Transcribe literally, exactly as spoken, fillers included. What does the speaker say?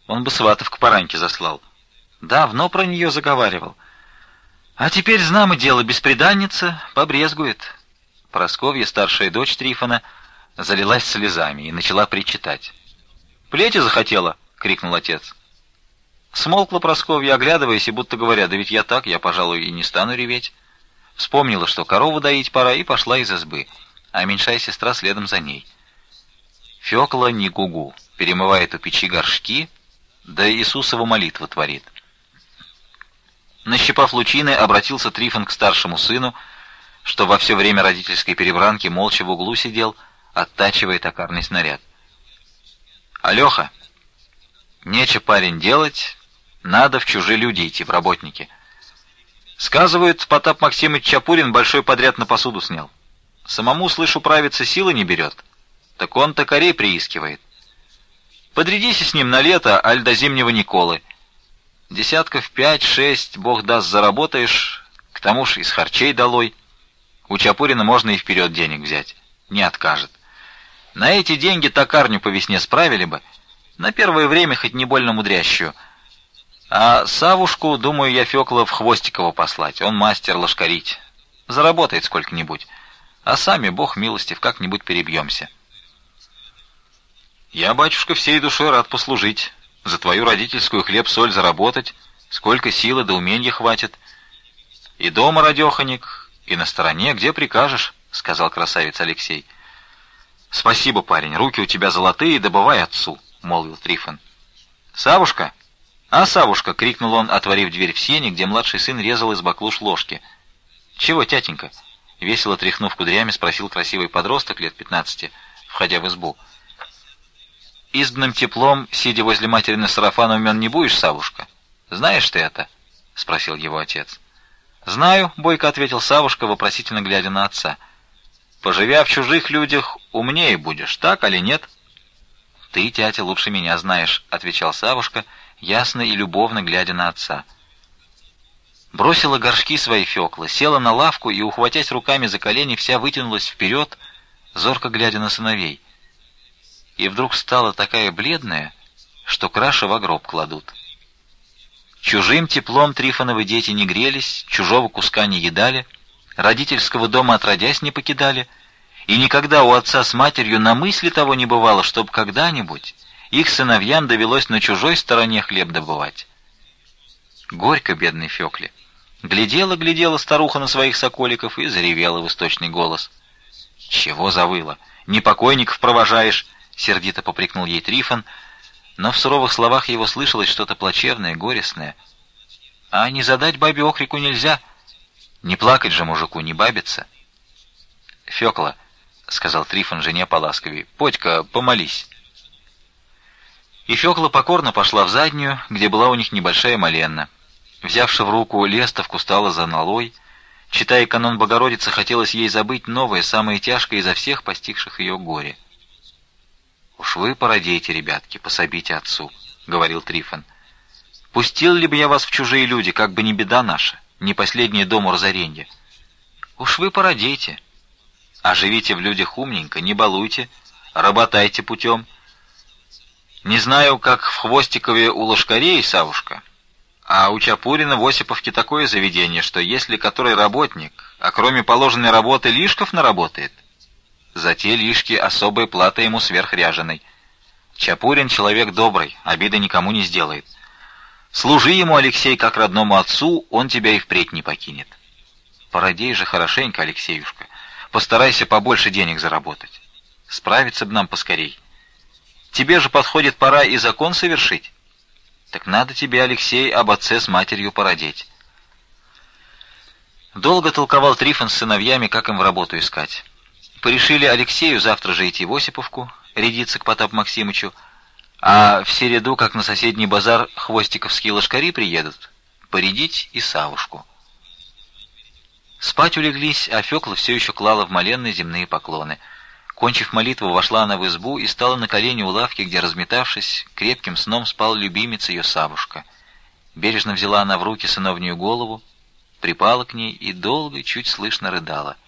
Он бы сватов к Параньке заслал. Давно про нее заговаривал. А теперь, знамо дело, бесприданница побрезгует. Просковья, старшая дочь Трифона, залилась слезами и начала причитать. «Плети захотела!» — крикнул отец. Смолкла Просковья, оглядываясь, и будто говоря: «Да ведь я так, я, пожалуй, и не стану реветь». Вспомнила, что корову доить пора, и пошла из избы, а меньшая сестра следом за ней. Фёкла не гугу, перемывает у печи горшки, да Иисусова молитву творит. Нащипав лучины, обратился Трифон к старшему сыну, что во все время родительской перебранки молча в углу сидел, оттачивая токарный снаряд. «Алёха, нече, парень, делать, надо в чужие люди идти, в работники. Сказывают, Потап Максимыч Чапурин большой подряд на посуду снял. Самому, слышу, правиться силы не берет, так он токарей приискивает. Подрядись с ним на лето, аль до зимнего Николы. Десятков пять-шесть, бог даст, заработаешь, к тому ж из харчей долой. У Чапурина можно и вперед денег взять, не откажет. На эти деньги токарню по весне справили бы, на первое время хоть не больно мудрящую. А Савушку, думаю я, Фёкла в Хвостикова послать, он мастер лошкарить. Заработает сколько-нибудь, а сами, бог милостив, как-нибудь перебьемся». «Я, батюшка, всей душой рад послужить, за твою родительскую хлеб-соль заработать, сколько силы да уменья хватит. И дома, радеханик, и на стороне, где прикажешь», — сказал красавец Алексей. «Спасибо, парень, руки у тебя золотые, добывай отцу», — молвил Трифон. «Савушка! А, Савушка!» — крикнул он, отворив дверь в сени, где младший сын резал из баклуш ложки. «Чего, тятенька?» — весело тряхнув кудрями, спросил красивый подросток лет пятнадцати, входя в избу. «Избным теплом, сидя возле материны сарафана, умен не будешь, Савушка? Знаешь ты это?» — спросил его отец. «Знаю», — бойко ответил Савушка, вопросительно глядя на отца. «Поживя в чужих людях, умнее будешь, так или нет?» «Ты, тятя, лучше меня знаешь», — отвечал Савушка, ясно и любовно глядя на отца. Бросила горшки свои Фёкла, села на лавку и, ухватясь руками за колени, вся вытянулась вперед, зорко глядя на сыновей. И вдруг стала такая бледная, что краши во гроб кладут. Чужим теплом Трифоновы дети не грелись, чужого куска не едали, родительского дома отродясь не покидали, и никогда у отца с матерью на мысли того не бывало, чтоб когда-нибудь их сыновьям довелось на чужой стороне хлеб добывать. Горько бедной Фёкле. Глядела-глядела старуха на своих соколиков и заревела в источный голос. «Чего завыла? Не покойников провожаешь!» — сердито попрекнул ей Трифон, но в суровых словах его слышалось что-то плачевное, горестное. «А не задать бабе окрику нельзя. Не плакать же мужику, не бабиться». «Фёкла», — сказал Трифон жене поласковей, — «подь-ка, помолись». И Фёкла покорно пошла в заднюю, где была у них небольшая моленна. Взявши в руку лестовку, стала за налой. Читая канон Богородицы, хотелось ей забыть новое, самое тяжкое изо всех постигших ее горе. «Уж вы породейте, ребятки, пособите отцу», — говорил Трифон. «Пустил ли бы я вас в чужие люди, как бы не беда наша, не последнее дому разоренье? Уж вы породейте. А живите в людях умненько, не балуйте, работайте путем. Не знаю, как в Хвостикове у лошкарей, Савушка, а у Чапурина в Осиповке такое заведение, что если который работник, а кроме положенной работы лишков наработает, за те лишки особая плата ему сверхряженой. Чапурин человек добрый, обиды никому не сделает. Служи ему, Алексей, как родному отцу, он тебя и впредь не покинет. Породей же хорошенько, Алексеюшка, постарайся побольше денег заработать. Справиться б нам поскорей. Тебе же подходит пора и закон совершить. Так надо тебе, Алексей, об отце с матерью породеть». Долго толковал Трифон с сыновьями, как им в работу искать. Порешили Алексею завтра же идти в Осиповку, рядиться к Потапу Максимычу, а в середу, как на соседний базар, хвостиковские лошкари приедут, порядить и Савушку. Спать улеглись, а Фёкла все еще клала в моленные земные поклоны. Кончив молитву, вошла она в избу и стала на колени у лавки, где, разметавшись, крепким сном спал любимец ее Савушка. Бережно взяла она в руки сыновнюю голову, припала к ней и долго, чуть слышно рыдала.